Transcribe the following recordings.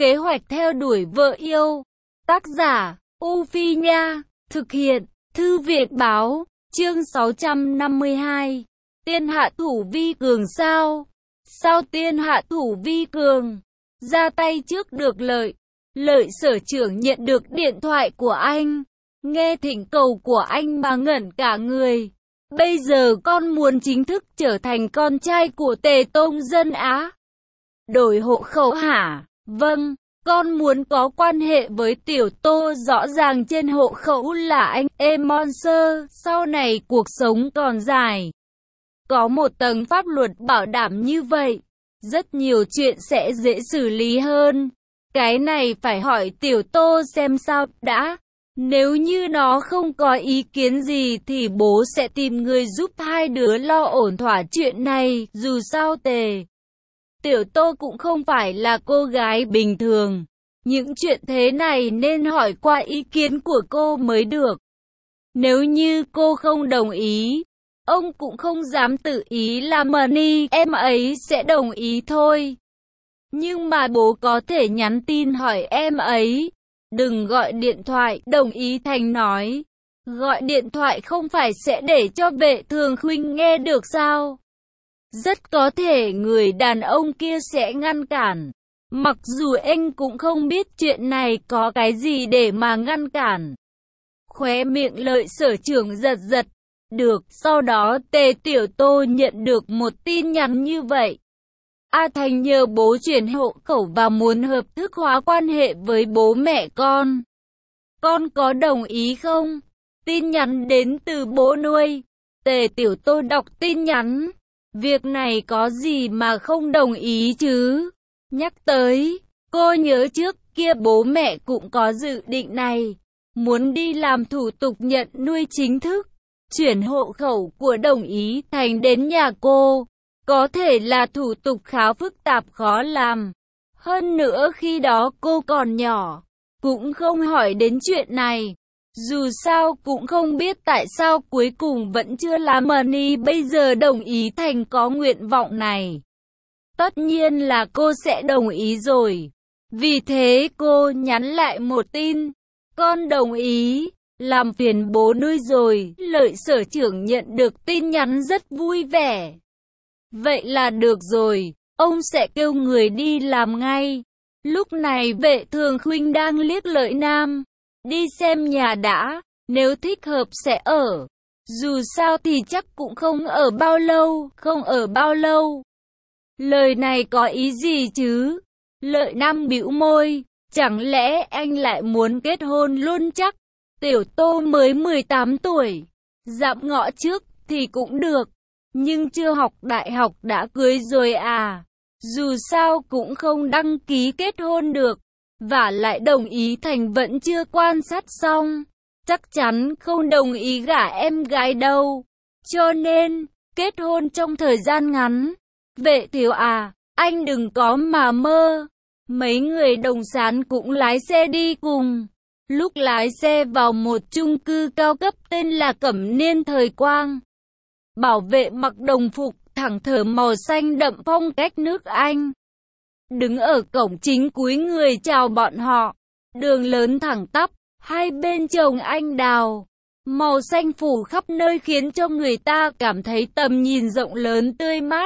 Kế hoạch theo đuổi vợ yêu. Tác giả, U Phi Nha. Thực hiện, Thư viện Báo. Chương 652. Tiên hạ thủ vi cường sao? Sao tiên hạ thủ vi cường? Ra tay trước được lợi. Lợi sở trưởng nhận được điện thoại của anh. Nghe thỉnh cầu của anh mà ngẩn cả người. Bây giờ con muốn chính thức trở thành con trai của Tề Tông Dân Á. Đổi hộ khẩu hả? Vâng, con muốn có quan hệ với Tiểu Tô, rõ ràng trên hộ khẩu là anh Monster, sau này cuộc sống còn dài. Có một tầng pháp luật bảo đảm như vậy, rất nhiều chuyện sẽ dễ xử lý hơn. Cái này phải hỏi Tiểu Tô xem sao đã. Nếu như nó không có ý kiến gì thì bố sẽ tìm người giúp hai đứa lo ổn thỏa chuyện này. Dù sao Tiểu Tô cũng không phải là cô gái bình thường. Những chuyện thế này nên hỏi qua ý kiến của cô mới được. Nếu như cô không đồng ý, ông cũng không dám tự ý làm money, em ấy sẽ đồng ý thôi. Nhưng mà bố có thể nhắn tin hỏi em ấy. Đừng gọi điện thoại, đồng ý Thành nói. Gọi điện thoại không phải sẽ để cho Vệ Thường Khuynh nghe được sao? Rất có thể người đàn ông kia sẽ ngăn cản. Mặc dù anh cũng không biết chuyện này có cái gì để mà ngăn cản. Khóe miệng Lợi sở trưởng giật giật. Được, sau đó Tề Tiểu Tô nhận được một tin nhắn như vậy. A Thành nhờ bố chuyển hộ khẩu và muốn hợp thức hóa quan hệ với bố mẹ con. Con có đồng ý không? Tin nhắn đến từ bố nuôi. Tề Tiểu Tô đọc tin nhắn. Việc này có gì mà không đồng ý chứ? Nhắc tới, cô nhớ trước kia bố mẹ cũng có dự định này. Muốn đi làm thủ tục nhận nuôi chính thức. Chuyển hộ khẩu của đồng ý Thành đến nhà cô. Có thể là thủ tục khá phức tạp khó làm. Hơn nữa khi đó cô còn nhỏ, cũng không hỏi đến chuyện này. Dù sao cũng không biết tại sao cuối cùng vẫn chưa làm money, bây giờ đồng ý Thành có nguyện vọng này. Tất nhiên là cô sẽ đồng ý rồi. Vì thế cô nhắn lại một tin. Con đồng ý, làm phiền bố nuôi rồi. Lợi sở trưởng nhận được tin nhắn rất vui vẻ. Vậy là được rồi, ông sẽ kêu người đi làm ngay. Lúc này Vệ Thường Khuynh đang liếc Lợi Nam. Đi xem nhà đã, nếu thích hợp sẽ ở. Dù sao thì chắc cũng không ở bao lâu, không ở bao lâu. Lời này có ý gì chứ? Lợi Nam bĩu môi, chẳng lẽ anh lại muốn kết hôn luôn chắc? Tiểu Tô mới 18 tuổi, dạm ngõ trước thì cũng được. Nhưng chưa học đại học đã cưới rồi à? Dù sao cũng không đăng ký kết hôn được. Và lại đồng ý Thành vẫn chưa quan sát xong. Chắc chắn không đồng ý gả em gái đâu. Cho nên, kết hôn trong thời gian ngắn. Vệ thiếu à, anh đừng có mà mơ. Mấy người đồng sán cũng lái xe đi cùng. Lúc lái xe vào một chung cư cao cấp tên là Cẩm Niên Thời Quang. Bảo vệ mặc đồng phục thẳng thờ màu xanh đậm phong cách nước Anh. Đứng ở cổng chính cúi người chào bọn họ. Đường lớn thẳng tắp, hai bên trồng anh đào. Màu xanh phủ khắp nơi khiến cho người ta cảm thấy tầm nhìn rộng lớn tươi mát.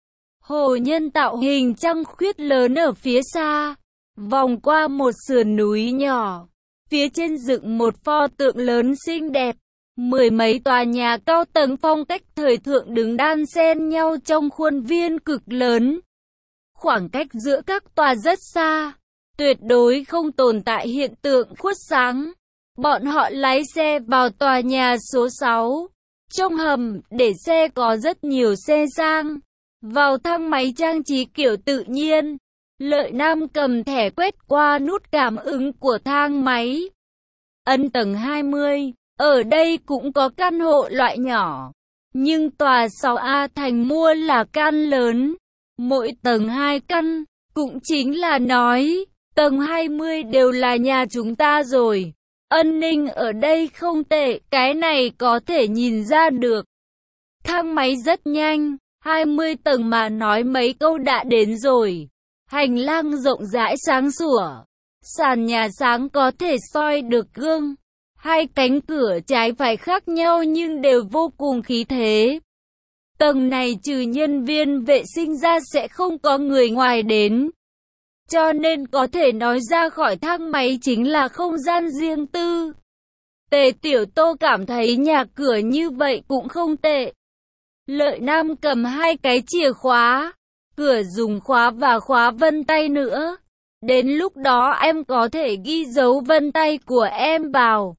Hồ nhân tạo hình trăng khuyết lớn ở phía xa. Vòng qua một sườn núi nhỏ. Phía trên dựng một pho tượng lớn xinh đẹp. Mười mấy tòa nhà cao tầng phong cách thời thượng đứng đan xen nhau trong khuôn viên cực lớn. Khoảng cách giữa các tòa rất xa, tuyệt đối không tồn tại hiện tượng khuất sáng. Bọn họ lái xe vào tòa nhà số 6. Trong hầm, để xe có rất nhiều xe sang. Vào thang máy trang trí kiểu tự nhiên. Lợi Nam cầm thẻ quét qua nút cảm ứng của thang máy. Ấn tầng 20. Ở đây cũng có căn hộ loại nhỏ, nhưng tòa 6A Thành mua là căn lớn, mỗi tầng 2 căn, cũng chính là nói, tầng 20 đều là nhà chúng ta rồi. An ninh ở đây không tệ, cái này có thể nhìn ra được. Thang máy rất nhanh, 20 tầng mà nói mấy câu đã đến rồi. Hành lang rộng rãi sáng sủa, sàn nhà sáng có thể soi được gương. Hai cánh cửa trái phải khác nhau nhưng đều vô cùng khí thế. Tầng này trừ nhân viên vệ sinh ra sẽ không có người ngoài đến. Cho nên có thể nói ra khỏi thang máy chính là không gian riêng tư. Tề Tiểu Tô cảm thấy nhà cửa như vậy cũng không tệ. Lợi Nam cầm hai cái chìa khóa, cửa dùng khóa và khóa vân tay nữa. Đến lúc đó em có thể ghi dấu vân tay của em vào.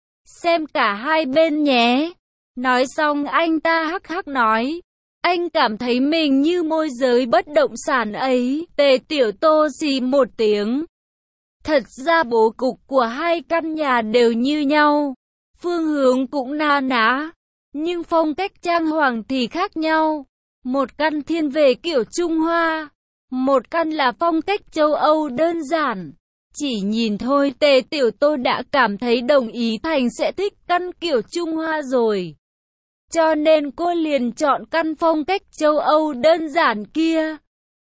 Xem cả hai bên nhé. Nói xong anh ta hắc hắc nói. Anh cảm thấy mình như môi giới bất động sản ấy. Tề Tiểu Tô xì một tiếng. Thật ra bố cục của hai căn nhà đều như nhau. Phương hướng cũng na ná. Nhưng phong cách trang hoàng thì khác nhau. Một căn thiên về kiểu Trung Hoa. Một căn là phong cách châu Âu đơn giản. Chỉ nhìn thôi Tề Tiểu Tô đã cảm thấy đồng ý Thành sẽ thích căn kiểu Trung Hoa rồi. Cho nên cô liền chọn căn phong cách châu Âu đơn giản kia.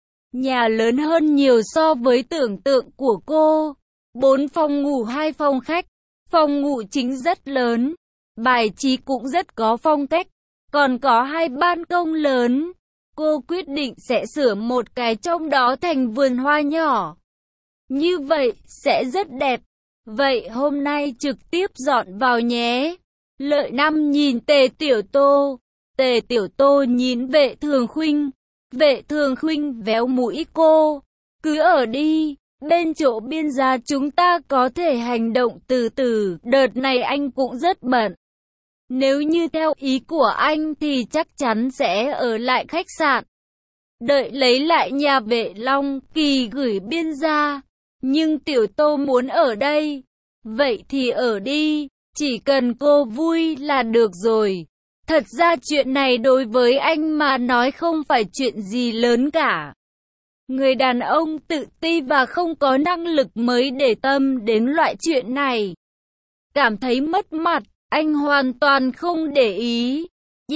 Nhà lớn hơn nhiều so với tưởng tượng của cô. 4 phòng ngủ 2 phòng khách. Phòng ngủ chính rất lớn. Bài trí cũng rất có phong cách. Còn có 2 ban công lớn. Cô quyết định sẽ sửa một cái trong đó thành vườn hoa nhỏ. Như vậy sẽ rất đẹp. Vậy hôm nay trực tiếp dọn vào nhé. Lợi Nam nhìn Tề Tiểu Tô. Tề Tiểu Tô nhìn Vệ Thường Khuynh. Vệ Thường Khuynh véo mũi cô. Cứ ở đi. Bên chỗ biên gia chúng ta có thể hành động từ từ. Đợt này anh cũng rất bận. Nếu như theo ý của anh thì chắc chắn sẽ ở lại khách sạn. Đợi lấy lại nhà Vệ Long Kỳ gửi biên gia. Nhưng Tiểu Tô muốn ở đây. Vậy thì ở đi. Chỉ cần cô vui là được rồi. Thật ra chuyện này đối với anh mà nói không phải chuyện gì lớn cả. Người đàn ông tự ti và không có năng lực mới để tâm đến loại chuyện này. Cảm thấy mất mặt, anh hoàn toàn không để ý.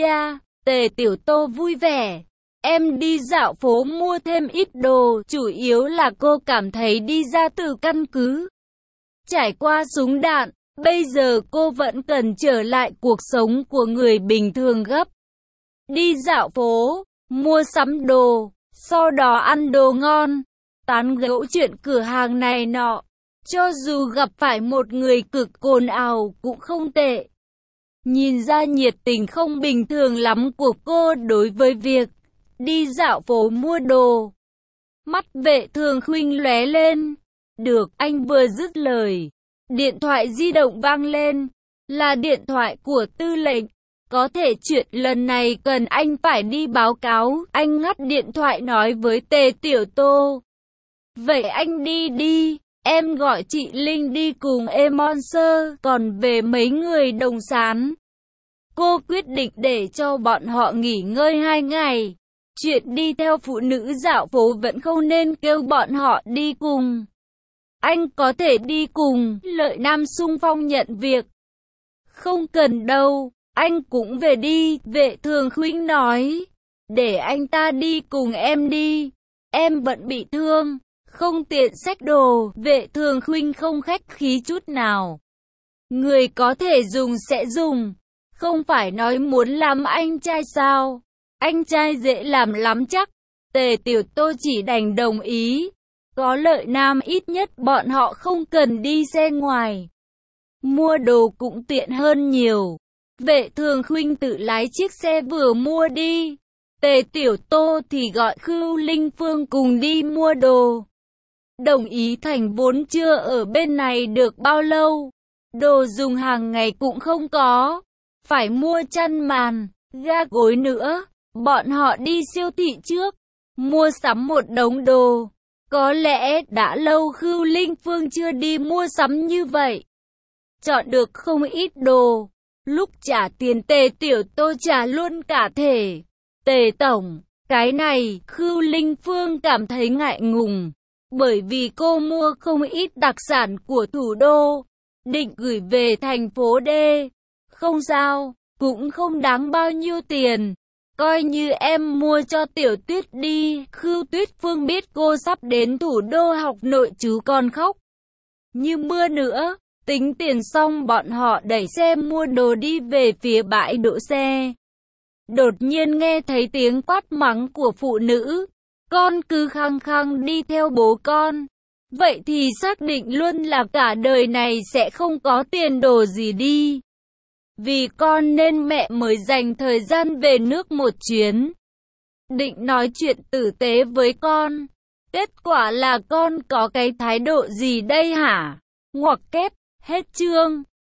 Tề Tiểu Tô vui vẻ. Em đi dạo phố mua thêm ít đồ, chủ yếu là cô cảm thấy đi ra từ căn cứ. Trải qua súng đạn, bây giờ cô vẫn cần trở lại cuộc sống của người bình thường gấp. Đi dạo phố, mua sắm đồ, sau đó ăn đồ ngon, tán gẫu chuyện cửa hàng này nọ. Cho dù gặp phải một người cực ồn ào cũng không tệ. Nhìn ra nhiệt tình không bình thường lắm của cô đối với việc đi dạo phố mua đồ. Mắt Vệ Thường Khuynh lóe lên. Được, anh vừa dứt lời. Điện thoại di động vang lên. Là điện thoại của tư lệnh. Có thể chuyện lần này cần anh phải đi báo cáo. Anh ngắt điện thoại nói với Tề Tiểu Tô. Vậy anh đi đi. Em gọi chị Linh đi cùng Emonser. Còn về mấy người đồng sán, cô quyết định để cho bọn họ nghỉ ngơi 2 ngày. Chuyện đi theo phụ nữ dạo phố vẫn không nên kêu bọn họ đi cùng. Anh có thể đi cùng. Lợi Nam xung phong nhận việc. Không cần đâu, anh cũng về đi. Vệ Thường Khuynh nói. Để anh ta đi cùng em đi. Em bận bị thương, không tiện xách đồ. Vệ Thường Khuynh không khách khí chút nào. Người có thể dùng sẽ dùng. Không phải nói muốn làm anh trai sao? Anh trai dễ làm lắm chắc. Tề Tiểu Tô chỉ đành đồng ý. Có Lợi Nam ít nhất bọn họ không cần đi xe ngoài. Mua đồ cũng tiện hơn nhiều. Vệ Thường Khuynh tự lái chiếc xe vừa mua đi. Tề Tiểu Tô thì gọi Khưu Linh Phương cùng đi mua đồ. Đồng ý Thành vốn chưa ở bên này được bao lâu. Đồ dùng hàng ngày cũng không có. Phải mua chăn màn, ga gối nữa. Bọn họ đi siêu thị trước, mua sắm một đống đồ. Có lẽ đã lâu Khưu Linh Phương chưa đi mua sắm như vậy. Chọn được không ít đồ. Lúc trả tiền Tề Tiểu Tô trả luôn cả thể. Tề Tổng, cái này Khưu Linh Phương cảm thấy ngại ngùng. Bởi vì cô mua không ít đặc sản của thủ đô. Định gửi về thành phố D. Không sao, cũng không đáng bao nhiêu tiền. Coi như em mua cho Tiểu Tuyết đi. Khưu Tuyết Phương biết cô sắp đến thủ đô học nội trú còn khóc như mưa nữa. Tính tiền xong bọn họ đẩy xe mua đồ đi về phía bãi đỗ xe. Đột nhiên nghe thấy tiếng quát mắng của phụ nữ. Con cứ khăng khăng đi theo bố con. Vậy thì xác định luôn là cả đời này sẽ không có tiền đồ gì đi. Vì con nên mẹ mới dành thời gian về nước một chuyến. Định nói chuyện tử tế với con. Kết quả là con có cái thái độ gì đây hả? Ngoặc kép, hết chương.